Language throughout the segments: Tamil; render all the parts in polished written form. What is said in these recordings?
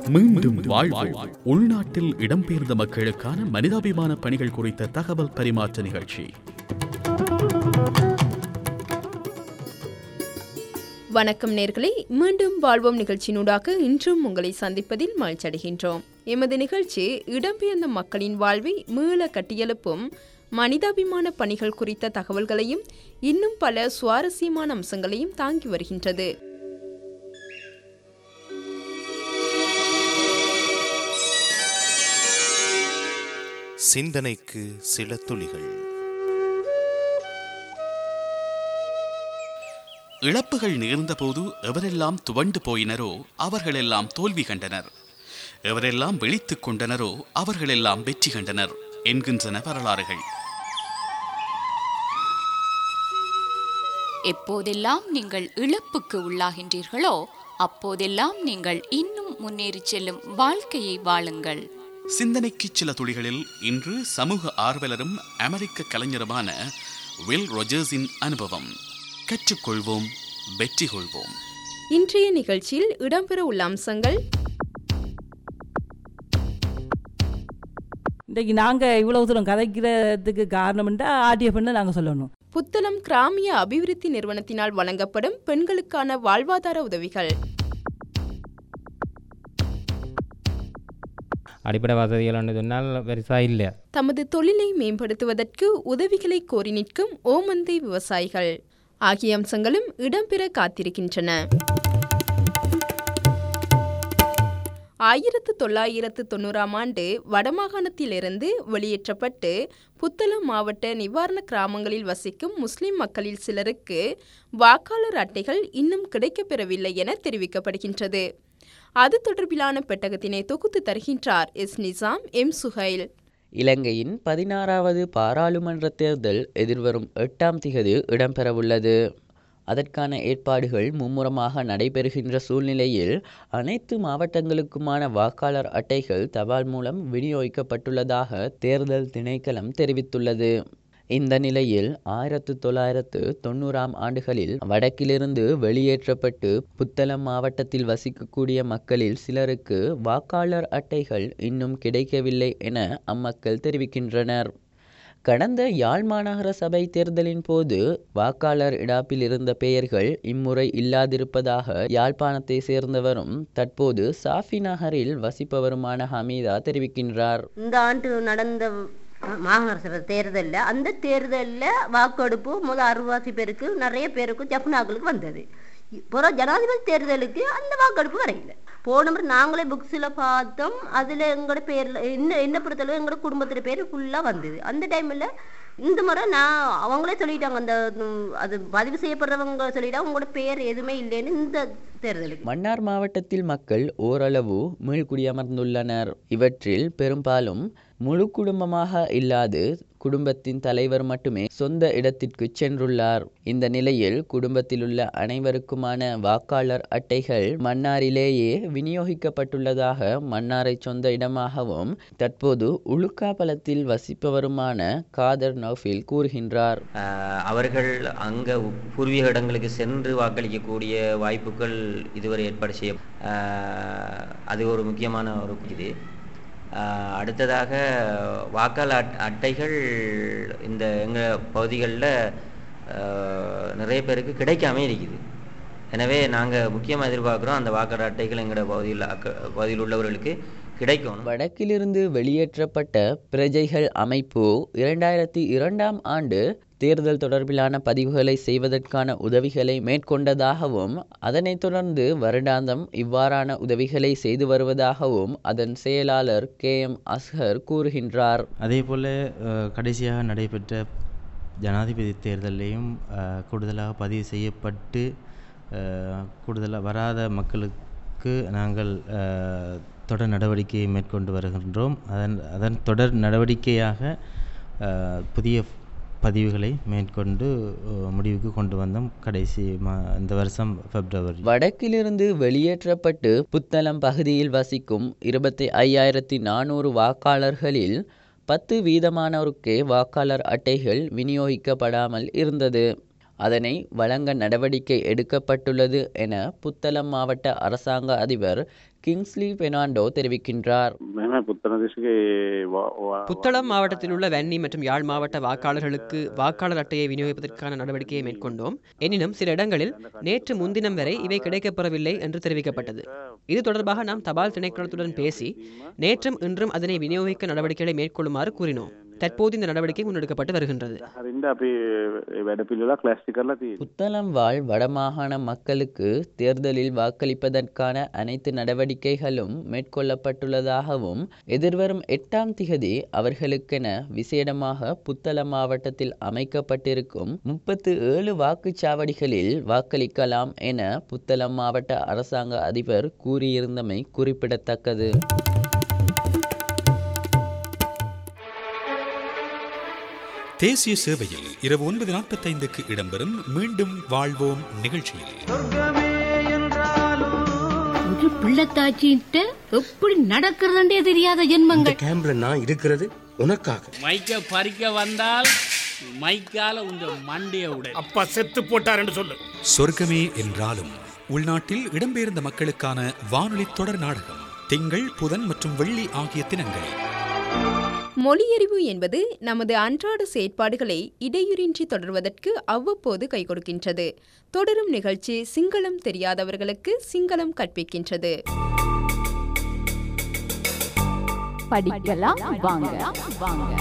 மீண்டும் வாழ்வோம். உள்நாட்டில் இடம்பெயர்ந்த மக்களுக்கான மனிதாபிமான பணிகள் குறித்த தகவல் பரிமாற்ற நிகழ்ச்சி. வணக்கம் நேர்களே, மீண்டும் வாழ்வோம் நிகழ்ச்சியினூடாக இன்றும் உங்களை சந்திப்பதில் மகிழ்ச்சியடைகின்றோம். எமது நிகழ்ச்சி இடம்பெயர்ந்த மக்களின் வாழ்வை மீள கட்டியெழுப்பும் மனிதாபிமான பணிகள் குறித்த தகவல்களையும் இன்னும் பல சுவாரஸ்யமான அம்சங்களையும் தாங்கி வருகின்றது. சிந்தனைக்கு சில துளிகள். இழப்புகள் நேர்ந்தபோது எவரெல்லாம் துவண்டு போயினரோ அவர்களெல்லாம் தோல்வி கண்டனர், எவரெல்லாம் விழித்துக் கொண்டனரோ அவர்களெல்லாம் வெற்றி கண்டனர் என்கின்றன வரலாறுகள். எப்போதெல்லாம் நீங்கள் இழப்புக்கு உள்ளாகின்றீர்களோ அப்போதெல்லாம் நீங்கள் இன்னும் முன்னேறி செல்லும் வாழ்க்கையை வாழுங்கள். சிந்தனைக்கு சில துளிகளில் இன்று சமூக ஆர்வலரும் அமெரிக்க கலைஞருமான வில் ரோஜர்ஸின் அனுபவம். கற்றுக்கொள்வோம், வெற்றி கொள்வோம். இன்றைய நிகழ்ச்சியில் இடம்பெற உள்ள அம்சங்கள்: இன்றைக்கு நாங்கள் இவ்வளவு தூரம் கதைக்கிறதுக்கு காரணம் ஆர்டிஎஃப்னு நாங்கள் சொல்லணும். புத்தளம் கிராமிய அபிவிருத்தி நிறுவனத்தினால் வழங்கப்படும் பெண்களுக்கான வாழ்வாதார உதவிகள். அடிப்படை வசதிகள் சொன்னால் பெருசாக இல்லை. தமது தொழிலை மேம்படுத்துவதற்கு உதவிகளை கோரி நிற்கும் ஓமந்தை விவசாயிகள் ஆகிய அம்சங்களும் இடம்பெற காத்திருக்கின்றன. 1990 ஆண்டு வடமாகாணத்திலிருந்து வெளியேற்றப்பட்டு புத்தளம் மாவட்ட நிவாரண கிராமங்களில் வசிக்கும் முஸ்லிம் மக்களில் சிலருக்கு வாக்காளர் அட்டைகள் இன்னும் கிடைக்கப்பெறவில்லை என தெரிவிக்கப்படுகின்றது. அது தொடர்பிலான பெட்டகத்தினை தொகுத்து தருகின்றார் எஸ் நிசாம் எம் சுஹைல். இலங்கையின் 16வது பாராளுமன்ற தேர்தல் எதிர்வரும் 8ஆம் திகதி இடம்பெறவுள்ளது. அதற்கான ஏற்பாடுகள் மும்முரமாக நடைபெறுகின்ற சூழ்நிலையில் அனைத்து மாவட்டங்களுக்குமான வாக்காளர் அட்டைகள் தபால் மூலம் விநியோகிக்கப்பட்டுள்ளதாக தேர்தல் திணைக்களம் தெரிவித்துள்ளது. இந்த நிலையில் 1990ஆம் ஆண்டுகளில் வடக்கிலிருந்து வெளியேற்றப்பட்டு புத்தளம் மாவட்டத்தில் வசிக்கக்கூடிய மக்களில் சிலருக்கு வாக்காளர் அட்டைகள் இன்னும் கிடைக்கவில்லை என அம்மக்கள் தெரிவிக்கின்றனர். கடந்த யாழ் மாநகர சபை தேர்தலின் போது வாக்காளர் இடாப்பில் இருந்த பெயர்கள் இம்முறை இல்லாதிருப்பதாக யாழ்ப்பாணத்தை சேர்ந்தவரும் தற்போது சாஃபி நகரில் வசிப்பவருமான ஹமீதா தெரிவிக்கின்றார். இந்த ஆண்டு நடந்த மாநகர சபை தேர்தலில் அந்த தேர்தலில் வாக்கெடுப்பு முதல் 60 பேருக்கு நிறைய பேருக்கு ஜப்னாக்களுக்கு வந்தது. இப்போ ஜனாதிபதி தேர்தலுக்கு அந்த வாக்கெடுப்பு வரையில போன முறை நாங்களே புக்ஸில் பார்த்தோம். அதில் எங்களோட பேரில் என்ன பொறுத்தளவு எங்களோட குடும்பத்தில் பேர் ஃபுல்லாக வந்தது. அந்த டைமில் இந்த முறை அவங்களே சொல்லிட்டாங்க, அந்த அது பதிவு செய்யப்படுறவங்க சொல்லிட்டாங்க உங்களோட பேர் எதுவுமே இல்லைன்னு இந்த தேர்தலுக்கு. மன்னார் மாவட்டத்தில் மக்கள் ஓரளவு மீள்குடியமர்ந்துள்ளனர். இவற்றில் பெரும்பாலும் முழு குடும்பமாக இல்லாது குடும்பத்தின் தலைவர் மட்டுமே சொந்த இடத்திற்கு சென்றுள்ளார். இந்த நிலையில் குடும்பத்தில் உள்ள அனைவருக்குமான வாக்காளர் அட்டைகள் மன்னாரிலேயே விநியோகிக்கப்பட்டுள்ளதாக மன்னாரை சொந்த இடமாகவும் தற்போது உளுக்காபலத்தில் வசிப்பவருமான காதர் நௌஃபில் கூறுகின்றார். அவர்கள் அங்க பூர்வீக இடங்களுக்கு சென்று வாக்களிக்கக்கூடிய வாய்ப்புகள் இதுவரை ஏற்பாடு செய்ய அது ஒரு முக்கியமான ஒரு இது. அடுத்ததாக வாக்காளர் அட்டைகள் இந்த எங்கள் பகுதிகளில் நிறைய பேருக்கு கிடைக்காம இருக்குது. எனவே நாங்கள் முக்கியமாக எதிர்பார்க்குறோம் அந்த வாக்காளர் அட்டைகள் எங்களோட பகுதியில் உள்ளவர்களுக்கு கிடைக்கும். வடக்கிலிருந்து வெளியேற்றப்பட்ட பிரஜைகள் அமைப்பு 2002ஆம் ஆண்டு தேர்தல் தொடர்பிலான பதிவுகளை செய்வதற்கான உதவிகளை மேற்கொண்டதாகவும் அதனைத் தொடர்ந்து வருடாந்தம் இவ்வாறான உதவிகளை செய்து வருவதாகவும் அதன் செயலாளர் KM அஸ்ஹர் கூறுகின்றார். அதேபோல் கடைசியாக நடைபெற்ற ஜனாதிபதி தேர்தலையும் கூடுதலாக பதிவு செய்யப்பட்டு கூடுதலாக வராத மக்களுக்கு நாங்கள் தொடர் நடவடிக்கையை மேற்கொண்டு வருகின்றோம். அதன் தொடர் நடவடிக்கையாக புதிய பதிவுகளை மேற்கொண்டு முடிவுக்கு கொண்டு வந்தோம் கடைசி இந்த வருஷம் பிப்ரவரி. வடக்கிலிருந்து வெளியேற்றப்பட்டு புத்தளம் பகுதியில் வசிக்கும் 25,400 வாக்காளர்களில் 10% வாக்காளர் அட்டைகள் விநியோகிக்கப்படாமல் இருந்தது. அதனை வழங்க நடவடிக்கை எடுக்கப்பட்டுள்ளது என புத்தளம் மாவட்ட அரசாங்க அதிபர் கிங்ஸ்லி பெர்னாண்டோ தெரிவிக்கின்றார். புத்தளம் மாவட்டத்தில் உள்ள வன்னி மற்றும் யாழ் மாவட்ட வாக்காளர்களுக்கு வாக்காளர் அட்டையை விநியோகிப்பதற்கான நடவடிக்கையை மேற்கொண்டோம். எனினும் சில இடங்களில் நேற்று முன்தினம் வரை இவை கிடைக்கப்பெறவில்லை என்று தெரிவிக்கப்பட்டது. இது தொடர்பாக நாம் தபால் திணைக்களத்துடன் பேசி நேற்றும் இன்றும் அதனை விநியோகிக்க நடவடிக்கைகளை மேற்கொள்ளுமாறு கூறினோம். தற்போது இந்த நடவடிக்கை முன்னெடுக்கப்பட்டு வருகின்றது. புத்தளம் வாழ் வடமாகாண மக்களுக்கு தேர்தலில் வாக்களிப்பதற்கான அனைத்து நடவடிக்கைகளும் மேற்கொள்ளப்பட்டுள்ளதாகவும் எதிர்வரும் 8ஆம் திகதி அவர்களுக்கென விசேடமாக புத்தளம் மாவட்டத்தில் அமைக்கப்பட்டிருக்கும் 37 வாக்குச்சாவடிகளில் வாக்களிக்கலாம் என புத்தளம் மாவட்ட அரசாங்க அதிபர் கூறியிருந்தமை குறிப்பிடத்தக்கது. தேசிய சேவையில் இரவு 9:45 இடம்பெறும் மீண்டும் வாழ்வோம் நிகழ்ச்சியில் ஒரு பிள்ளைத்தாச்சிட்ட எப்படி நடக்கிறதே தெரியாத ஜென்மங்கள் கேம்ப்ல நான் இருக்கிறது உனக்காக. மைக்க பறிக்க வந்தால் மைக்கால உங்க மண்டைய உடை. அப்பா செத்து போட்டார் என்று சொல்லு. சொர்க்கமே என்றாலும் உள்நாட்டில் இடம்பெயர்ந்த மக்களுக்கான வானொலி தொடர் நாடகம் திங்கள், புதன் மற்றும் வெள்ளி ஆகிய தினங்களில். மொழியறிவு என்பது நமது அன்றாட செயற்பாடுகளை இடையூறின்றி தொடர்வதற்கு அவ்வப்போது கை கொடுக்கின்றது. தொடரும் நிகழ்ச்சி சிங்களம் தெரியாதவர்களுக்கு சிங்களம் கற்பிக்கின்றது. படிக்கலாம் வாங்க வாங்க.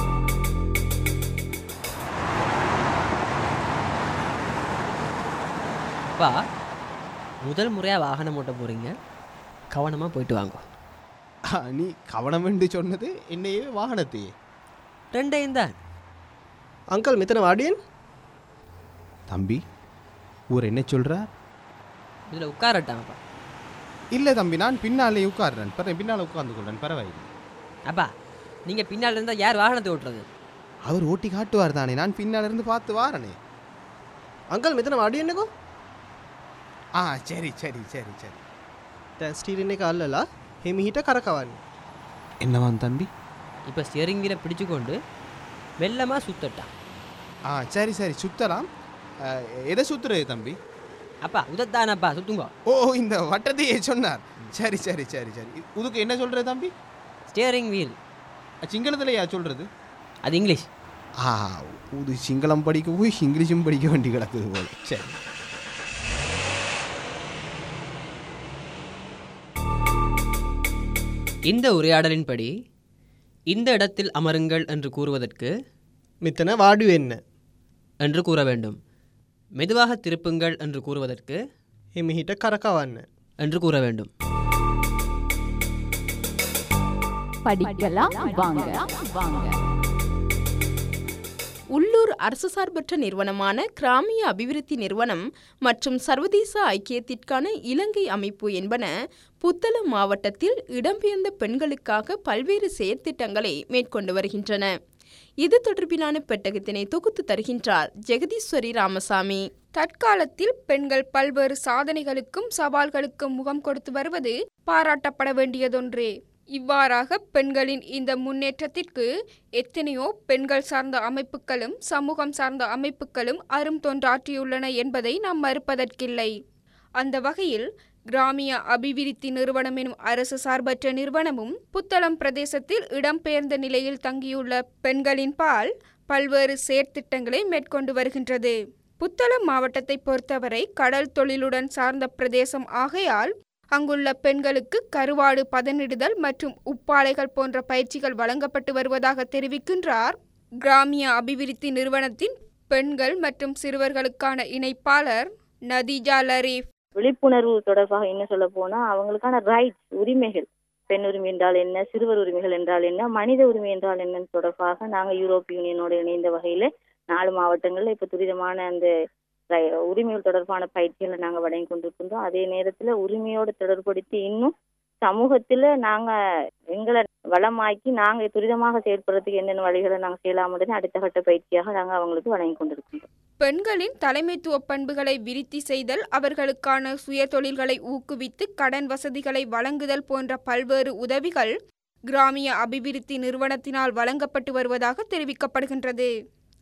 அப்பா, முதல் முறையாக வாகனம் ஓட்ட போகிறீங்க, கவனமாக போயிட்டு வாங்க. நீ கவனம் என்று சொன்னது என்னையே வாகனத்தையே ரெண்டையும் தான். அங்கிள் மித்தனை வாடியன் தம்பி ஊர் என்ன சொல்கிறார்? இதில் உட்காரட்டாங்கப்பா. இல்லை தம்பி, நான் பின்னாலே உட்கார்றேன். பின்னால் உட்கார்ந்து கொள்றேன், பரவாயில்லை. அப்பா, நீங்கள் பின்னால் இருந்தால் யார் வாகனத்தை ஓட்டுறது? அவர் ஓட்டி காட்டுவார் தானே, நான் பின்னால் இருந்து பார்த்து வாரனே. அங்கிள் மித்தனை வாடியன்னுக்கோ. சரி சரி சரி சரி. ஸ்டீரினே காலலா ஹெமிஹிட்ட கரக்கவான். என்னவான் தம்பி? இப்போ ஸ்டியரிங்கில் பிடிச்சு கொண்டு மெல்லமாக சுத்தட்டான். சரி சரி சுத்தலாம். எதை சுத்துறது தம்பி? அப்பா உதத்தானப்பா, சுத்துங்க. ஓ, இந்த வட்டத்தையே சொன்னார். சரி சரி சரி சரி. இதுக்கு என்ன சொல்கிறது தம்பி? Steering wheel. சிங்களத்துலையா சொல்கிறது? அது இங்கிலீஷ். இது சிங்களம் படிக்க போய் இங்கிலீஷும் படிக்க வேண்டி கிடக்குது போல். சரி. இந்த உரையாடலின்படி இந்த இடத்தில் அமருங்கள் என்று கூறுவதற்கு மித்தனை வாடு என்ன என்று கூற வேண்டும். மெதுவாக திருப்புங்கள் என்று கூறுவதற்கு எமிகிட்ட கரக்கவான் என்று கூற வேண்டும். படிக்கலாம் வாங்க வாங்க. உள்ளூர் அரசு சார்பற்ற நிறுவனமான கிராமிய அபிவிருத்தி நிறுவனம் மற்றும் சர்வதேச ஐக்கியத்திற்கான இலங்கை அமைப்பு என்பன புத்தளம் மாவட்டத்தில் இடம்பெயர்ந்த பெண்களுக்காக பல்வேறு செயற்திட்டங்களை மேற்கொண்டு வருகின்றன. இது தொடர்பிலான பெட்டகத்தினை தொகுத்து தருகின்றார் ஜெகதீஸ்வரி ராமசாமி. தற்காலத்தில் பெண்கள் பல்வேறு சாதனைகளுக்கும் சவால்களுக்கும் முகம் கொடுத்து வருவது பாராட்டப்பட வேண்டியதொன்றே. இவ்வாறாக பெண்களின் இந்த முன்னேற்றத்திற்கு எத்தனையோ பெண்கள் சார்ந்த அமைப்புகளும் சமூகம் சார்ந்த அமைப்புகளும் அரும் தொண்டாற்றியுள்ளன என்பதை நாம் மறுப்பதற்கில்லை. அந்த வகையில் கிராமிய அபிவிருத்தி நிறுவனம் எனும் அரசு சார்பற்ற நிறுவனமும் புத்தளம் பிரதேசத்தில் இடம்பெயர்ந்த நிலையில் தங்கியுள்ள பெண்களின் பால் பல்வேறு செயற்திட்டங்களை மேற்கொண்டு வருகின்றது. புத்தளம் மாவட்டத்தை பொறுத்தவரை கடல் தொழிலுடன் சார்ந்த பிரதேசம் ஆகையால் அங்குள்ள பெண்களுக்கு கருவாடு பதனிடுதல் மற்றும் உப்பாலைகள் போன்ற பயிற்சிகள் வழங்கப்பட்டு வருவதாக தெரிவிக்கின்றார் கிராமிய அபிவிருத்தி நிறுவனத்தின் பெண்கள் மற்றும் சிறுவர்களுக்கான இணைப்பாளர் நதிஜா லரீஃப். விழிப்புணர்வு தொடர்பாக என்ன சொல்ல போனா, அவங்களுக்கான ரைட்ஸ், உரிமைகள், பெண் உரிமை என்றால் என்ன, சிறுவர் உரிமைகள் என்றால் என்ன, மனித உரிமை என்றால் என்ன தொடர்பாக நாங்கள் யூரோப்பிய யூனியனோடு இணைந்த வகையில 4 மாவட்டங்கள்ல இப்ப துரிதமான அந்த உரிமைகள் தொடர்பான பயிற்சிகளை நாங்கள் வழங்கி கொண்டிருக்கின்றோம். அதே நேரத்துல உரிமையோடு தொடர்படுத்தி இன்னும் சமூகத்துல நாங்க எங்களை வளமாக்கி நாங்க துரிதமாக செயல்படுறதுக்கு என்னென்ன வழிகளை நாங்கள் செய்யலாம் அடுத்த கட்ட பயிற்சியாக நாங்கள் அவங்களுக்கு வழங்கி கொண்டிருக்கின்றோம். பெண்களின் தலைமைத்துவ பண்புகளை விருத்தி செய்தல், அவர்களுக்கான சுய தொழில்களை ஊக்குவித்து கடன் வசதிகளை வழங்குதல் போன்ற பல்வேறு உதவிகள் கிராமிய அபிவிருத்தி நிறுவனத்தினால் வழங்கப்பட்டு வருவதாக தெரிவிக்கப்படுகின்றது.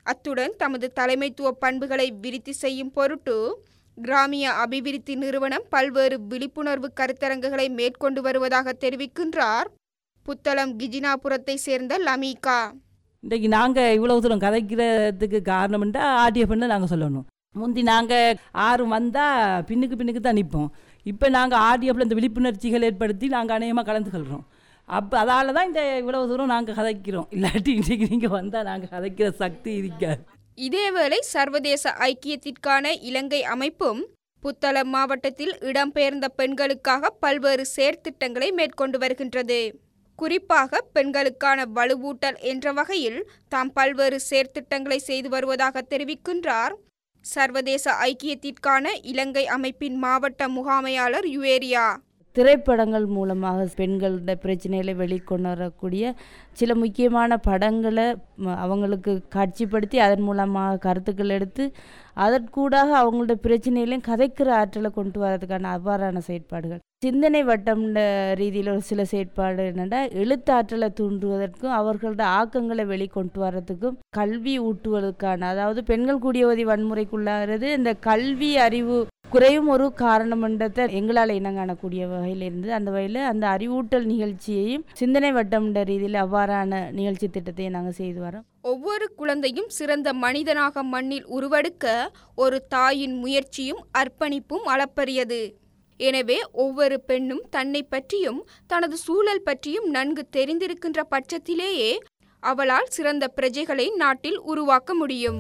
அத்துடன் தமது தலைமைத்துவ பண்புகளை விருத்தி செய்யும் பொருட்டு கிராமிய அபிவிருத்தி நிறுவனம் பல்வேறு விழிப்புணர்வு கருத்தரங்குகளை மேற்கொண்டு வருவதாக தெரிவிக்கின்றார் புத்தளம் கிஜினாபுரத்தை சேர்ந்த லமீகா. இன்றைக்கு நாங்கள் இவ்வளவு தூரம் கதைக்கிறதுக்கு காரணம்ன்றா ஆர்டிஎஃப்னு நாங்கள் சொல்லணும். முந்தி நாங்கள் ஆறு வந்தால் பின்னுக்கு தான் நிற்போம். இப்போ நாங்கள் ஆர்டிஎஃப்ல இந்த விழிப்புணர்ச்சிகள் ஏற்படுத்தி நாங்கள் அநேகமாக கலந்துக்கொள்கிறோம். அப்போ அதால் தான் இந்த இவ்வளவு தூரம் நாங்கள் கதைக்கிறோம். இல்லாட்டி இன்றைக்கு நீங்கள் வந்தால் நாங்கள் கதைக்கிற சக்தி இருக்காது. இதேவேளை சர்வதேச ஐக்கியத்திற்கான இலங்கை அமைப்பும் புத்தளம் மாவட்டத்தில் இடம்பெயர்ந்த பெண்களுக்காக பல்வேறு செயற்திட்டங்களை மேற்கொண்டு வருகின்றது. குறிப்பாக பெண்களுக்கான வலுவூட்டல் என்ற வகையில் தாம் பல்வேறு செயற்திட்டங்களை செய்து வருவதாக தெரிவிக்கின்றார் சர்வதேச ஐக்கியத்திற்கான இலங்கை அமைப்பின் மாவட்ட முகாமையாளர் யுவேரியா. திரைப்படங்கள் மூலமாக பெண்களோட பிரச்சனைகளை வெளிக்கொண்டு வரக்கூடிய சில முக்கியமான படங்களை அவங்களுக்கு காட்சிப்படுத்தி அதன் மூலமாக கருத்துக்கள் எடுத்து அதற்கூடாக அவங்களோட பிரச்சனைகளையும் கதைக்கிற ஆற்றலை கொண்டு வரதுக்கான அவ்வாறான செயற்பாடுகள். சிந்தனை வட்டம் ரீதியில் ஒரு சில செயற்பாடு என்னென்னா எழுத்தாற்றலை தூண்டுவதற்கும் அவர்களோட ஆக்கங்களை வெளிக்கொண்டு வர்றதுக்கும் கல்வி ஊட்டுவதற்கான, அதாவது பெண்கள் கூடியவதி வன்முறைக்குள்ளாகிறது இந்த கல்வி அறிவு குறையும் ஒரு காரணமன்றத்தை எங்களால் இனங்காணக்கூடிய வகையில் இருந்து அந்த வகையில் அந்த அறிவூட்டல் நிகழ்ச்சியையும் சிந்தனை வட்டம் ரீதியில் அவ்வாறான நிகழ்ச்சி திட்டத்தையும் நாங்கள் செய்து வரோம். ஒவ்வொரு குழந்தையும் சிறந்த மனிதனாக மண்ணில் உருவெடுக்க ஒரு தாயின் முயற்சியும் அர்ப்பணிப்பும் அளப்பரியது. எனவே ஒவ்வொரு பெண்ணும் தன்னை பற்றியும் தனது சூழல் பற்றியும் நன்கு தெரிந்திருக்கின்ற பட்சத்திலேயே அவளால் சிறந்த பிரஜைகளை நாட்டில் உருவாக்க முடியும்.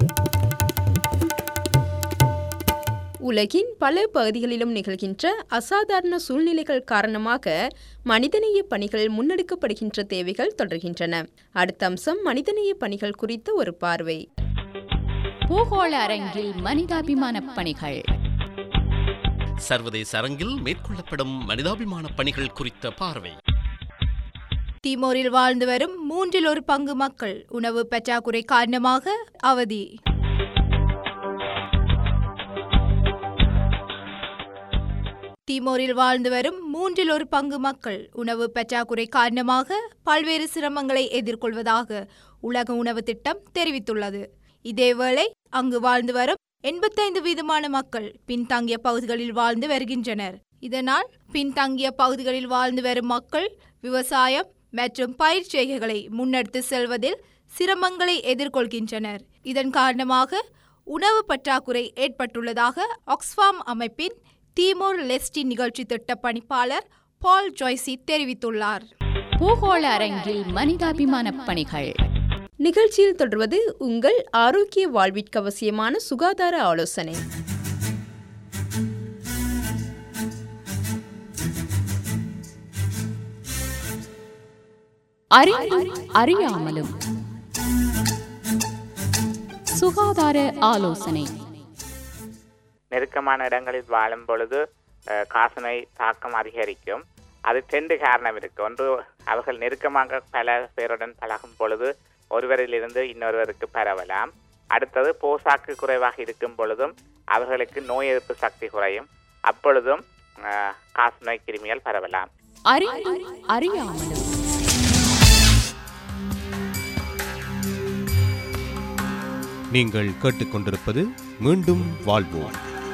உலகின் பல பகுதிகளிலும் நிகழ்கின்ற அசாதாரண சூழ்நிலைகள் காரணமாக மனிதநேய பணிகள் முன்னெடுக்கப்படுகின்ற தேவைகள் தொடர்கின்றன. அடுத்த அம்சம் மனிதநேய பணிகள் குறித்த ஒரு பார்வை. பூகோள அரங்கில் மனிதாபிமான பணிகள். சர்வதேச அரங்கில் மேற்கொள்ளப்படும் மனிதாபிமான பணிகள் குறித்த பார்வை. தீமோரில் வாழ்ந்து வரும் 1/3 மக்கள் உணவு பற்றாக்குறை காரணமாக அவதி. தீமோரில் வாழ்ந்து வரும் 1/3 மக்கள் உணவு பற்றாக்குறை காரணமாக பல்வேறு சிரமங்களை எதிர்கொள்வதாக உலக உணவு திட்டம் தெரிவித்துள்ளது. இதேவேளை அங்கு வாழ்ந்து வரும் 85% மக்கள் பின்தங்கிய பகுதிகளில் வாழ்ந்து வருகின்றனர். இதனால் பின்தங்கிய பகுதிகளில் வாழ்ந்து வரும் மக்கள் விவசாயம் மற்றும் பயிர் செய்கைகளை முன்னெடுத்து செல்வதில் சிரமங்களை எதிர்கொள்கின்றனர். இதன் காரணமாக உணவு பற்றாக்குறை ஏற்பட்டுள்ளதாக ஆக்ஸ்ஃபாம் அமைப்பின் தீமோர் லெஸ்டி நிகழ்ச்சி திட்ட பணிப்பாளர் பால் ஜாய்சி தெரிவித்துள்ளார். பூகோள அரங்கில் மனிதாபிமான பணிகள் நிகழ்ச்சியில் தொடர்வது உங்கள் ஆரோக்கிய வாழ்விற்கு அவசியமான சுகாதார ஆலோசனை. அறிந்தும் அறியாமலும் சுகாதார ஆலோசனை. நெருக்கமான இடங்களில் வாழும் பொழுது காசநோய் தாக்கம் அதிகரிக்கும். அது 2 காரணம் இருக்கு. ஒன்று, அவர்கள் நெருக்கமாக பல பேருடன் பழகும் பொழுது ஒருவரிலிருந்து இன்னொருவருக்கு பரவலாம். அடுத்தது, போசாக்கு குறைவாக இருக்கும் பொழுதும் அவர்களுக்கு நோய் எதிர்ப்பு சக்தி குறையும். அப்பொழுதும் காசநோய் கிருமிகள் பரவலாம். அறியாமலும் நீங்கள் கேட்டுக்கொண்டிருப்பது மீண்டும் வாழ்வோம்.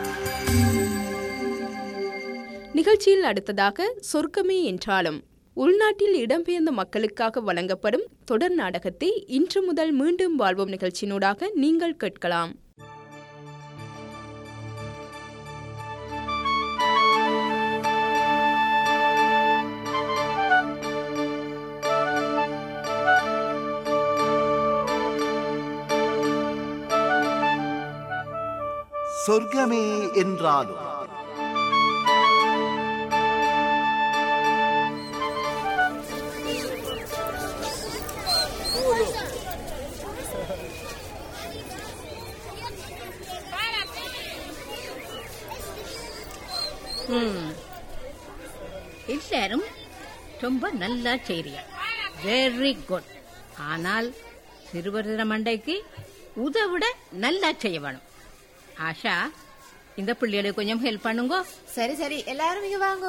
நிகழ்ச்சியில் அடுத்ததாக சொர்க்கமே என்றாலும் உள்நாட்டில் இடம்பெயர்ந்த மக்களுக்காக வழங்கப்படும் தொடர் நாடகத்தை இன்று முதல் மீண்டும் வாழ்வோம் நிகழ்ச்சியினூடாக நீங்கள் கேட்கலாம். சொர்க்கமே என்றாலும் எல்லாரும் ரொம்ப நல்லா செய்றீங்க, வெரி குட். ஆனால் சிறுவர் மண்டைக்கு உதவிட நல்லா செய்ய வேணும். ஆஷா, இந்த பிள்ளைகளுக்கு கொஞ்சம் ஹெல்ப் பண்ணுங்க. சரி சரி, எல்லாரும் இங்க வாங்க.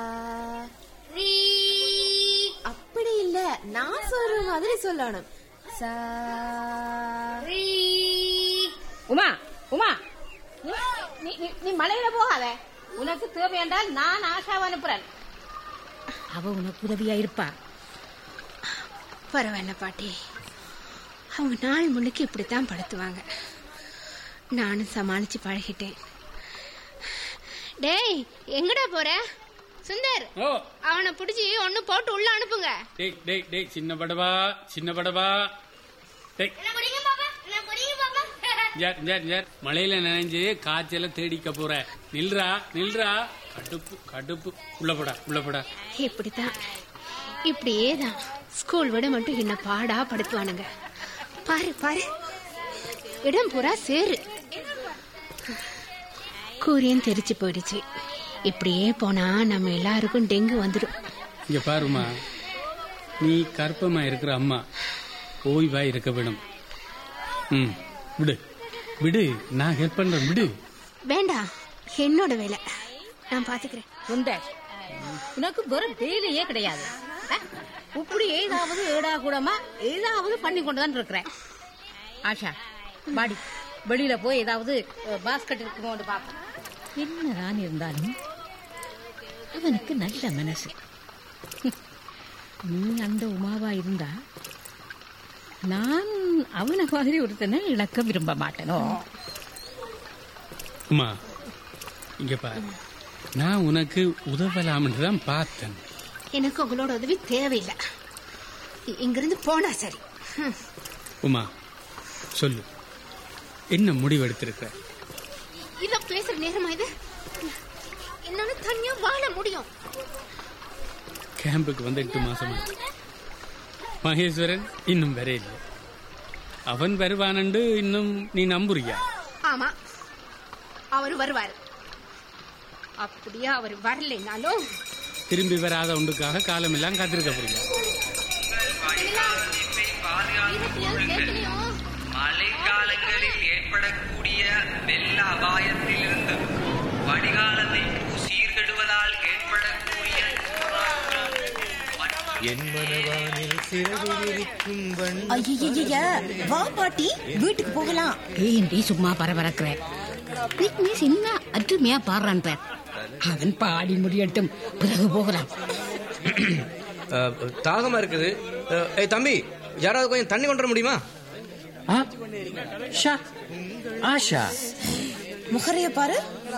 அப்படி இல்ல, நான் சொல்ற மாதிரி சொல்லணும். உமா உமா நீ மலையில போகாத. உனக்கு தேவையாண்டால் நான் ஆஷாவை அனுப்புறேன். அவ உனக்கு உதவியா இருப்பா. பரவாயில்ல பாட்டி, அவங்க நாள் முன்னுக்கு இப்படித்தான் படுத்துவாங்க. நானும் சமாளிச்சு பழகிட்டேன். டேய், எங்கடா போற? சுந்தர், அவனை பிடிச்சி ஒண்ணு போட்டு உள்ள அனுப்புங்க. சின்ன படவா மழையில நினைஞ்சு காய்ச்சல தேடிக்க போற. நில்றா கடுப்பு உள்ளப்படா. இப்படித்தான், இப்படியேதான் ஸ்கூல் விட மட்டும் என்ன பாடா படுத்துவானுங்க. பாரு இடம் பூரா சேரு, கூரியன் தெரிச்சு போயிடுச்சு. இப்படியே போனா நம்ம எல்லாருக்கும் டெங்கு வந்துடும். இங்க பாருமா, நீ கற்பமா இருக்கிற அம்மா ஓய்வா இருக்க வேணும். விடு, நான் ஹெல்ப் பண்றேன். விடு. வேண்டாம், என்னோட வேலை நான் பாத்துக்கிறேன். சுந்தர், உனக்கு வெறும் வேலையே கிடையாது. இப்படி ஏதாவது ஏடா கூடமா ஏதாவது பண்ணி கொண்டுதான் இருக்கிறேன். ஆஷா, பாடி வெளியில போய் ஏதாவது பாஸ்கெட் இருக்குமோன்னு பாப்பேன். என்னதான் இருந்தாலும் அவனுக்கு நல்ல மனசு. நீ அந்த உமாவா இருந்தா நான் அவனை மாதிரி ஒருத்தனை இழக்க விரும்ப மாட்டேனோ. அம்மா, இங்க பாரு, நான் உனக்கு உதவலாம்னு தான் பார்த்தேன். எனக்கு உங்களோட உதவி தேவையில்லை. இங்கிருந்து போனா சரி. உமா, சொல்லு, என்ன முடிவெடுத்திருக்க? இத பேசுற நேரமா இது? என்னால தனியா வாழ முடியும். கேம்புக்கு வந்து 8 மாசமா மகேஸ்வரன் இன்னும் வரையில்லை. அவன் வருவானண்டு இன்னும் நீ நம்புறியா? ஆமா, அவரு வருவாரு. அப்படியே அவர் வரலைனாலும் திரும்பி வராத ஒன்றுக்காக காலமெல்லாம் காத்திருக்க போறீங்க. மழை காலங்களில் ஏற்படக்கூடிய வெள்ள அபாயத்திலிருந்து வடிகாலத்தை சீர்கெடுவதால் ஏற்படக்கூடிய என் மனவானில் சிறகிருக்கும் வா பாட்டி, வீட்டுக்கு போகலாம். ஏண்டி சும்மா பரபரக்கிற? சின்ன அற்றுமையா பாடுறான். அவன் பாடி முடியட்டும், பிறகு போகலாம். தாகமா இருக்குது. தம்பி, யாராவது கொஞ்சம் தண்ணி கொண்டு வர முடியுமா? ஆஷா, முகரைய பாரு.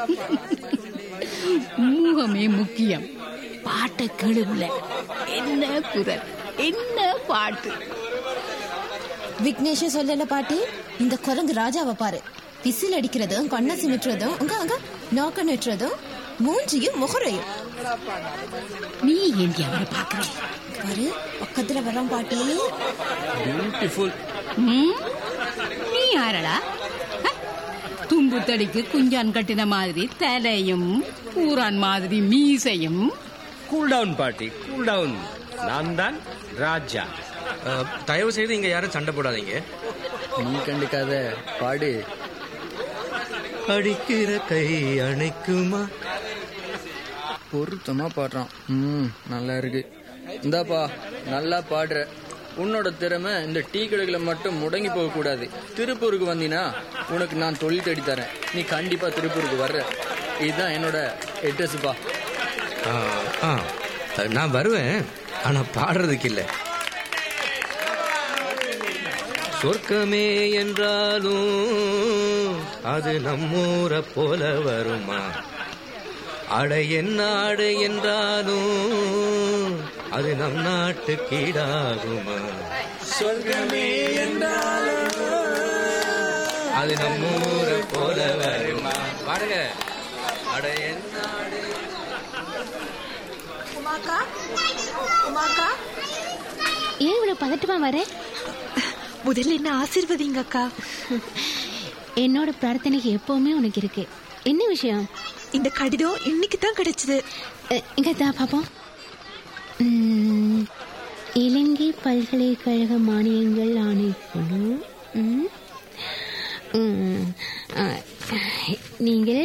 முகமே முக்கியம். பாட்டை கேளுல. என்ன குரல், என்ன பாட்டு. விக்னேஷ் சொல்லல பாட்டி, இந்த குரங்கு ராஜாவை பாரு. விசில் அடிக்கிறதும், கண்ணை சிமிட்டுறதும், அங்க நாக்க நட்டுறதும், மூஞ்சியும் முகரையும். நீ ஏண்டி அவரை பாக்குற? பாரு, பக்கத்துல வரோம் பாட்டி. பியூட்டிஃபுல். நீ யாரடா? தும்பு தடிக்கு குஞ்சான் கட்டின மாதிரி தலையும், பூரான் மாதிரி மீசையும். கூல் டவுன் பாட்டி, கூல் டவுன். நான் தான் ராஜா. தயவு செய்து இங்க யாரும் சண்டை போடாதீங்க. நீ கண்டுக்காத, பாடு. அடிக்கிற கை அணைக்குமா? பொருத்தமா பாடுறான். நல்லா இருக்கு. இந்தாப்பா, நல்லா பாடுற. உன்னோட திறமை இந்த டீ கடைகளை மட்டும் முடங்கி போக கூடாது. திருப்பூருக்கு வந்தீனா உனக்கு நான் தொழில் தேடி தரேன். நீ கண்டிப்பா திருப்பூருக்கு வர்ற. இதுதான் என்னோட அட்ரஸ்ப்பா. நான் வருவேன், ஆனா பாடுறதுக்கு இல்லை. சொர்க்கமே என்றாலும் அது நம்மூரை போல வருமா? அடை என்னாடு என்றாலும் அது நம் நாட்டு கீடாகுமா? சொர்க்கமே என்றாலும் அது நம்மூரை போல வருமா? பாருங்க. அடை என்னாடு. ஏன் இவ்வளவு பதட்டமா வர? முதல்ல என்ன ஆசீர்வதிங்க அக்கா. என்னோட பிரார்த்தனைக்கு எப்பவுமே உனக்கு இருக்கு. என்ன விஷயம்? இந்த கடிதம் இன்னைக்கு தான் கிடைச்சது. இங்க தான் பாப்போம். இலங்கை பல்கலைக்கழக மானியங்கள் ஆணைக்குழு, நீங்கள்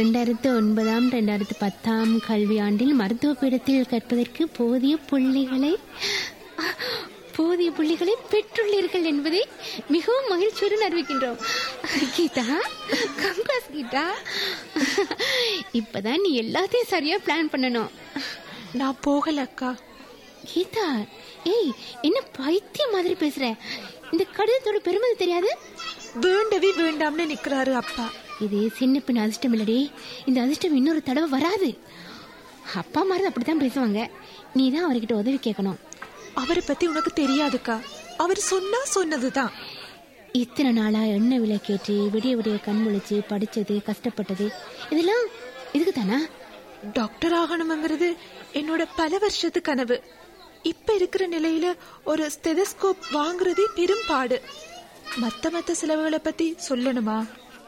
2009-2010 கல்வியாண்டில் மருத்துவ பீடத்தில் கற்பதற்கு போதிய போதிய புள்ளிகளை பெற்றுள்ளீர்கள் என்பதை மிகவும் மகிழ்ச்சியுடன் அறிவிக்கின்றோம். கீதா, கங்காஸ் கீதா. இப்பதான் நீ எல்லாத்தையும் சரியா பிளான் பண்ணணும். நான் போகல அக்கா. கீதா, ஏய், என்ன பைத்தியம் மாதிரி பேசுற? இந்த கடிதத்தோட பெருமை தெரியாது? வேண்டவே வேண்டாம்னு நிக்கிறாரு அப்பா. இது சின்ன பின் அதிர்ஷ்டம் இல்லடி. இந்த அதிர்ஷ்டம் இன்னொரு தடவை வராது. அப்பா மாதிரி அப்படித்தான் பேசுவாங்க. நீ தான் அவர்கிட்ட உதவி கேட்கணும். அவரை பத்தி உனக்கு தெரியாதுக்கா. அவர் சொன்னதுதான். இத்தனை நாளா எண்ணெய் விலை கேட்டு விடிய விடிய கண் முழிச்சு படிச்சது, கஷ்டப்பட்டது, இதெல்லாம் இதுக்கு தானா? டாக்டர் ஆகணுங்கிறது என்னோட பல வருஷத்து கனவு. இப்ப இருக்கிற நிலையில ஒரு ஸ்டெதஸ்கோப் வாங்குறதே பெரும் பாடு. மத்த செலவுகளை பத்தி சொல்லணுமா?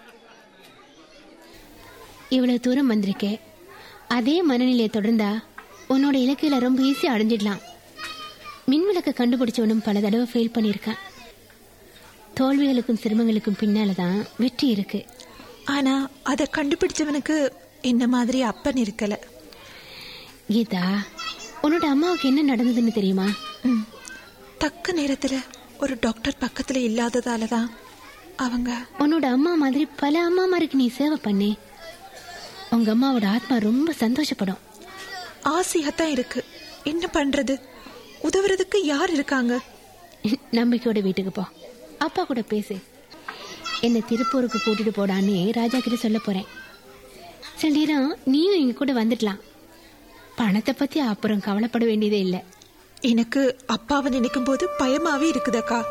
இவ்வளவு தூரம் வந்திருக்கே, அதே மனநிலையை தொடர்ந்தா உன்னோட இலக்கையில ரொம்ப ஈஸியா அடைஞ்சிடலாம். மின்விளக்க கண்டுபிடிச்சவனும் பல தடவை ஃபெயில் பண்ணியிருக்கான். தோல்விகளுக்கும் சிரமங்களுக்கும் பின்னாலதான் வெற்றி இருக்கு. ஆனா அதை கண்டுபிடிச்சவனுக்கு என்ன மாதிரி அப்பன் இருக்கல. கீதா, உன்னோட அம்மாவுக்கு என்ன நடந்ததுன்னு தெரியுமா? தக்க நேரத்துல ஒரு டாக்டர் பக்கத்துல இல்லாததாலதான் அவங்க. உன்னோட அம்மா மாதிரி பல அம்மாமாருக்கு நீ சேவை பண்ணி உங்க அம்மாவோட ஆத்மா ரொம்ப சந்தோஷப்படும். ஆசையாத்தான் இருக்கு. என்ன பண்றது? உதவுறதுக்கு யார் இருக்காங்க? நம்பிக்கையோட வீட்டுக்கு போ. அப்பா கூட பேசு. என்ன திருப்பூருக்கு கூட்டிட்டு போடான்னு ராஜா கிட்ட சொல்ல போறேன். சில நேரம் நீயும் எங்க கூட வந்துடலாம். பணத்தை பத்தி அப்புறம் கவலைப்பட வேண்டியதே இல்லை. எனக்கு அப்பாவை நினைக்கும் போது பயமாவே இருக்குதக்கா.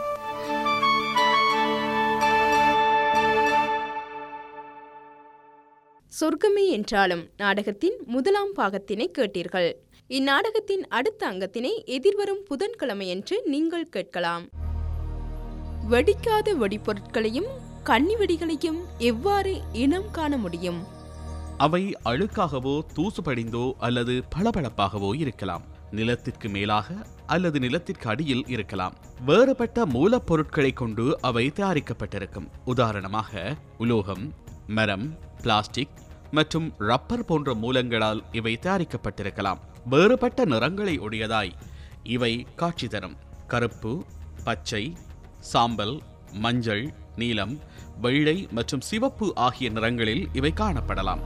சொர்க்கமே என்றாலும் நாடகத்தின் முதலாம் பாகத்தினை கேட்டீர்கள். இந்நாடகத்தின் அடுத்த அங்கத்தினை எதிர்வரும் புதன்கிழமையன்று நீங்கள் கேட்கலாம். வெடிக்காத வெடிப்பொருட்களையும் கன்னி வெடிகளையும் எவ்வாறு இனம் காண முடியும்? அவை அழுக்காகவோ தூசு படிந்தோ அல்லது பளபளப்பாகவோ இருக்கலாம். நிலத்திற்கு மேலாக அல்லது நிலத்திற்கு அடியில் இருக்கலாம். வேறுபட்ட மூலப்பொருட்களை கொண்டு அவை தயாரிக்கப்பட்டிருக்கும். உதாரணமாக உலோகம், மரம், பிளாஸ்டிக் மற்றும் ரப்பர் போன்ற மூலங்களால் இவை தயாரிக்கப்பட்டிருக்கலாம். வேறுபட்ட நிறங்களை உடையதாய் இவை காட்சி தரும். கருப்பு, பச்சை, சாம்பல், மஞ்சள், நீலம், வெள்ளை மற்றும் சிவப்பு ஆகிய நிறங்களில் இவை காணப்படலாம்.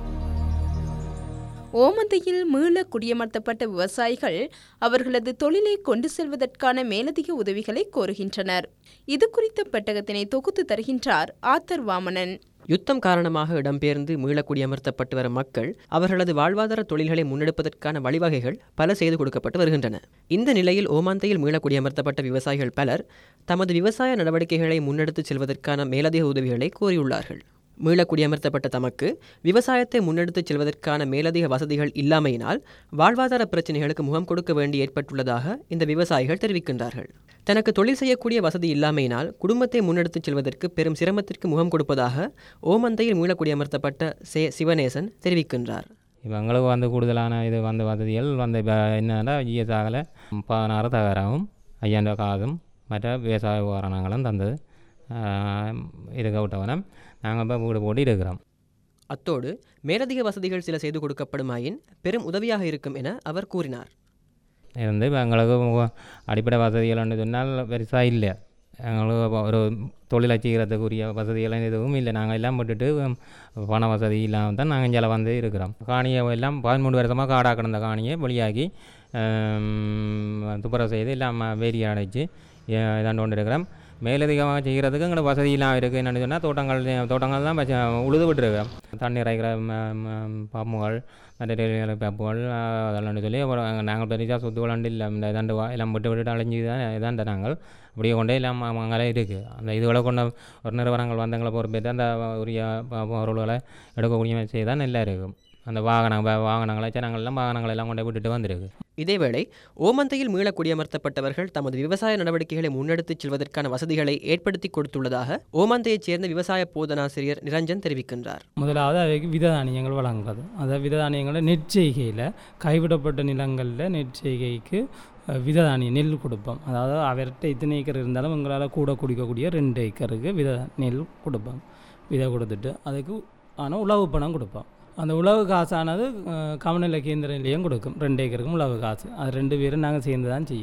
ஓமந்தையில் மீள குடியமர்த்தப்பட்ட விவசாயிகள் அவர்களது தொழிலை கொண்டு செல்வதற்கான மேலதிக உதவிகளை கோருகின்றனர். இது குறித்த பெட்டகத்தினை தொகுத்து தருகின்றார் ஆத்தர் வாமனன். யுத்தம் காரணமாக இடம்பெயர்ந்து மீளக்குடியமர்த்தப்பட்டு வரும் மக்கள் அவர்களது வாழ்வாதார தொழில்களை முன்னெடுப்பதற்கான வழிவகைகள் பல செய்து கொடுக்கப்பட்டு வருகின்றன. இந்த நிலையில் ஓமாந்தையில் மீளக்குடியமர்த்தப்பட்ட விவசாயிகள் பலர் தமது விவசாய நடவடிக்கைகளை முன்னெடுத்துச் செல்வதற்கான மேலதிக உதவிகளை கோரியுள்ளார்கள். மீளக்குடியமர்த்தப்பட்ட தமக்கு விவசாயத்தை முன்னெடுத்துச் செல்வதற்கான மேலதிக வசதிகள் இல்லாமையினால் வாழ்வாதார பிரச்சினைகளுக்கு முகம் கொடுக்க வேண்டி ஏற்பட்டுள்ளதாக இந்த விவசாயிகள் தெரிவிக்கின்றார்கள். தனக்கு தொழில் செய்யக்கூடிய வசதி இல்லாமையினால் குடும்பத்தை முன்னெடுத்துச் செல்வதற்கு பெரும் சிரமத்திற்கு முகம் கொடுப்பதாக ஓமந்தையில் மீளக்குடியமர்த்தப்பட்ட சிவநேசன் தெரிவிக்கின்றார். இப்போ எங்களுக்கு வந்து கூடுதலான இது வந்து வசதிகள் வந்து இப்போ என்னென்னா ஜிஎஸ்ஆகல 16 தகராவும் 5000 காசும் மற்ற விவசாய உபகரணங்களும் தந்தது இருக்க விட்டவனம் நாங்கள் இப்போ வீடு போட்டு இருக்கிறோம். அத்தோடு மேலதிக வசதிகள் சில செய்து கொடுக்கப்படுமாயின் பெரும் உதவியாக இருக்கும் என அவர் கூறினார். இருந்து இப்போ எங்களுக்கு அடிப்படை வசதிகள்னு சொன்னால் பெருசாக இல்லை. எங்களுக்கு ஒரு தொழிலை செய்கிறதுக்குரிய வசதிகள் எதுவும் இல்லை. நாங்கள் எல்லாம் விட்டுட்டு பண வசதி இல்லாமல் தான் நாங்கள் இங்கே வந்து இருக்கிறோம். காணியை எல்லாம் 13 வருஷமாக காடாக கிடந்த காணியை வெளியாகி துப்புரவு செய்து எல்லாம் வேலியை அடைச்சி இதாண்டு கொண்டு இருக்கிறோம். மேலதிகமாக செய்கிறதுக்கு எங்களுக்கு வசதியெல்லாம் இருக்குது. என்னென்னு சொன்னால் தோட்டங்கள் தான் உழுது விட்டுருக்கோம். தண்ணீர் இறைக்கிற பாம்புகள் மற்ற பாம்புகள் அதெல்லாம் சொல்லி நாங்கள் பெரிசா சொத்து வளண்டு இல்லை. இந்த இதாண்டு எல்லாம் விட்டு அழிஞ்சு தான் இதாண்ட நாங்கள் அப்படியே கொண்டே எல்லாம் அங்கே இருக்குது. அந்த இதுகளை கொண்ட ஒரு நிறுவனங்கள் வந்து எங்களை பொறுப்பேற்று அந்த உரிய பொருள்களை எடுக்கக்கூடிய செய்து தான் நல்லா இருக்கும். அந்த வாகனங்களை நாங்கள்லாம் வாகனங்களெல்லாம் கொண்டு விட்டுட்டு வந்திருக்கு. இதேவேளை ஓமந்தையில் மீள குடியமர்த்தப்பட்டவர்கள் தமது விவசாய நடவடிக்கைகளை முன்னெடுத்துச் செல்வதற்கான வசதிகளை ஏற்படுத்தி கொடுத்துள்ளதாக ஓமந்தையைச் சேர்ந்த விவசாய போதனாசிரியர் நிரஞ்சன் தெரிவிக்கின்றார். முதலாவது அவைக்கு விததானியங்கள் வழங்குறது. அதாவது விததானியங்களை நெற்செய்கையில் கைவிடப்பட்ட நிலங்களில் நெற்செய்கைக்கு விததானிய நெல் கொடுப்போம். அதாவது அவர்கிட்ட இத்தனை ஏக்கர் இருந்தாலும் எங்களால் கூட குடிக்கக்கூடிய 2 ஏக்கருக்கு நெல் கொடுப்போம். விதை கொடுத்துட்டு அதுக்கு ஆனால் உழவு பணம் கொடுப்போம். அந்த உழவு காசானது கமநல கேந்திர நிலையம் கொடுக்கும். 2 ஏக்கருக்கும் உழவு காசு. அது 2 பேரும் நாங்கள் சேர்ந்து தான் செய்கிறோம்.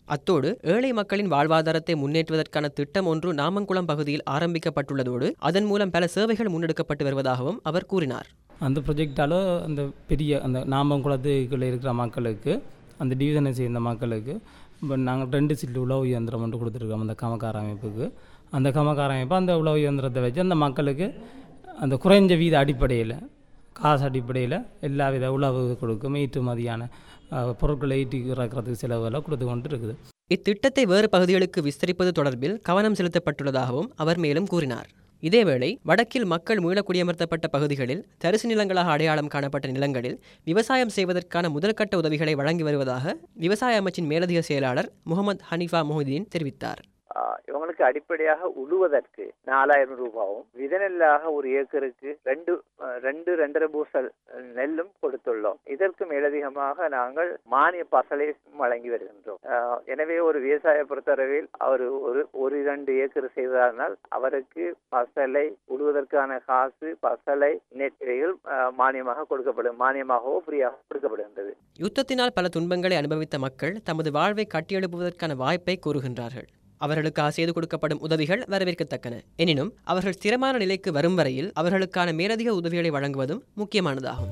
அத்தோடு ஏழை மக்களின் வாழ்வாதாரத்தை முன்னேற்றுவதற்கான திட்டம் ஒன்று நாமங்குளம் பகுதியில் ஆரம்பிக்கப்பட்டுள்ளதோடு அதன் மூலம் பல சேவைகள் முன்னெடுக்கப்பட்டு வருவதாகவும் அவர் கூறினார். அந்த ப்ரொஜெக்டால் அந்த பெரிய அந்த நாமங்குளத்துக்குள்ளே இருக்கிற மக்களுக்கு, அந்த டிவிஷனை சேர்ந்த மக்களுக்கு இப்போ நாங்கள் 2 சில்லு உழவு இயந்திரம் ஒன்று கொடுத்துருக்கோம் அந்த கமக்கார அமைப்புக்கு. அந்த கமக்கார அமைப்பு அந்த உழவு இயந்திரத்தை வச்சு அந்த மக்களுக்கு அந்த குறைஞ்ச வீத அடிப்படையில், காசு அடிப்படையில் எல்லா வித உழவு கொடுக்கும், ஏற்றுமதியான பொருட்களை ஈட்டி இறக்கிறதுக்கு செலவுகளை கொடுத்து கொண்டு இருக்குது. இத்திட்டத்தை வேறு பகுதிகளுக்கு விஸ்தரிப்பது தொடர்பில் கவனம் செலுத்தப்பட்டுள்ளதாகவும் அவர் மேலும் கூறினார். இதேவேளை வடக்கில் மக்கள் மீளக்குடியமர்த்தப்பட்ட பகுதிகளில் தரிசு நிலங்களாக அடையாளம் காணப்பட்ட நிலங்களில் விவசாயம் செய்வதற்கான முதல்கட்ட உதவிகளை வழங்கி வருவதாக விவசாய அமைச்சின் மேலதிக செயலாளர் முகமது ஹனீஃபா மொஹிதீன் தெரிவித்தார். இவங்களுக்கு அடிப்படையாக உழுவதற்கு 4000 ரூபாயும், விதநெல்லாக ஒரு ஏக்கருக்கு 2.5 பூசல் நெல்லும் கொடுத்துள்ளோம். இதற்கு மேலதிகமாக நாங்கள் மானிய பசலை வழங்கி வருகின்றோம். எனவே ஒரு விவசாய பொறுத்தளவில் அவர் ஒரு 2 ஏக்கர் செய்வதானால் அவருக்கு பசலை உழுவதற்கான காசு, பசலை நெற்கள் மானியமாக கொடுக்கப்படும், மானியமாகவோ ஃப்ரீயாக கொடுக்கப்படுகின்றது. யுத்தத்தினால் பல துன்பங்களை அனுபவித்த மக்கள் தமது வாழ்வை கட்டியெழுப்புவதற்கான வாய்ப்பை கோருகின்றார்கள். அவர்களுக்காக செய்து கொடுக்கப்படும் உதவிகள் வரவேற்கத்தக்கன. எனினும் அவர்கள் ஸ்திரமான நிலைக்கு வரும் வரையில் அவர்களுக்கான மேலதிக உதவிகளை வழங்குவதும் முக்கியமானதாகும்.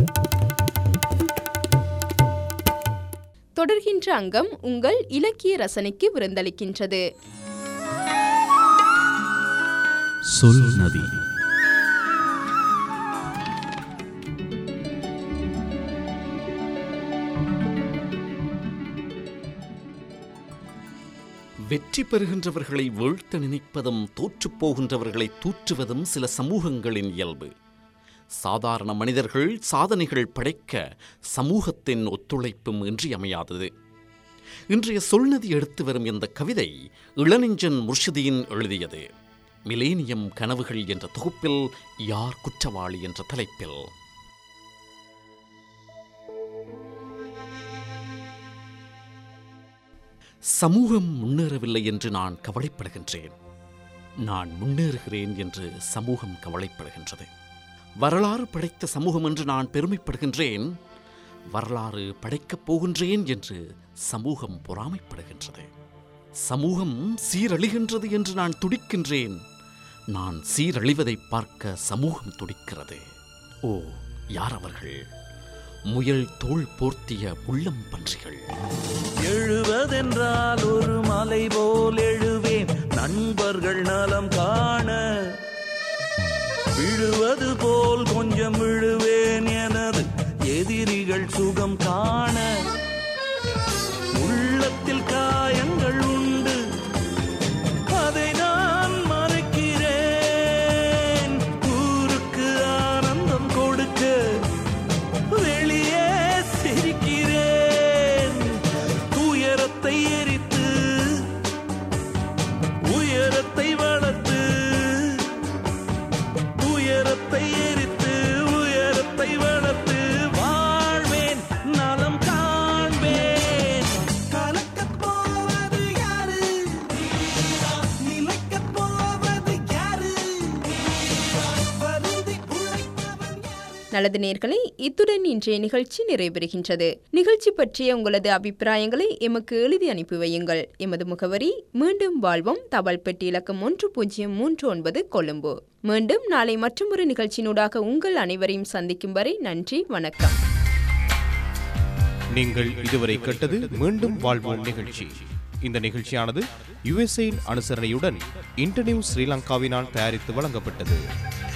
தொடர்கின்ற அங்கம் உங்கள் இலக்கிய ரசனைக்கு விருந்தளிக்கின்றது. சொல் நதி. வெற்றி பெறுகின்றவர்களை வீழ்த்த நினைப்பதும் தோற்றுப் போகின்றவர்களை தூற்றுவதும் சில சமூகங்களின் இயல்பு. சாதாரண மனிதர்கள் சாதனைகள் படைக்க சமூகத்தின் ஒத்துழைப்பும் இன்றியமையாதது. இன்றைய சொல்நதி எடுத்து வரும் இந்த கவிதை இளநெஞ்சன் முர்ஷிதீன் எழுதியது. மிலேனியம் கனவுகள் என்ற தொகுப்பில் யார் குற்றவாளி என்ற தலைப்பில். சமூகம் முன்னேறவில்லை என்று நான் கவலைப்படுகின்றேன். நான் முன்னேறுகிறேன் என்று சமூகம் கவலைப்படுகின்றது. வரலாறு படைத்த சமூகம் என்று நான் பெருமைப்படுகின்றேன். வரலாறு படைக்கப் போகின்றேன் என்று சமூகம் பொறாமைப்படுகின்றது. சமூகம் சீரழிகின்றது என்று நான் துடிக்கின்றேன். நான் சீரழிவதை பார்க்க சமூகம் துடிக்கிறது. ஓ, யார் அவர்கள்? முயல் தோள் போர்த்திய உள்ளம் பன்றிகள். எழுவதென்றால் ஒரு மலை போல் எழுவேன், நண்பர்கள் நலம் காண. விழுவது போல் கொஞ்சம் விழுவேன், எனது எதிரிகள் சுகம் காண. உள்ளத்தில் காயங்கள் உண்டு, அதை நான் மறைக்கிறேன். ஊருக்கு ஆனந்தம் கொடுக்க வெளியே சிரிக்கிறேன். துயரத்தை எரித்து உயரத்தை வளர்த்து, துயரத்தை எரித்து உயரத்தை வளர்த்து வாழ்வேன், நலம் காண்பேன். கலக்கப் போவது யாரு? நிலைக்கப் போவது யாரு? நல்லது நேயர்களே, இத்துடன் இன்றைய நிகழ்ச்சி நிறைவேறுகின்றது. நிகழ்ச்சி பற்றிய உங்களது அபிப்பிராயங்களை எமக்கு எழுதி அனுப்பி வையுங்கள். எமது முகவரி மீண்டும் வாழ்வோம், தபால் பெட்டி இலக்கம் 1039 கொழும்பு. மீண்டும் நாளை மற்றொரு நிகழ்ச்சியினூடாக உங்கள் அனைவரையும் சந்திக்கும் வரை நன்றி, வணக்கம். நீங்கள் இதுவரை கேட்டது மீண்டும் வாழ்வோம் நிகழ்ச்சி. இந்த நிகழ்ச்சியானது USA அனுசரணையுடன் இன்டர்நியூஸ் ஸ்ரீலங்காவினால் தயாரித்து வழங்கப்பட்டது.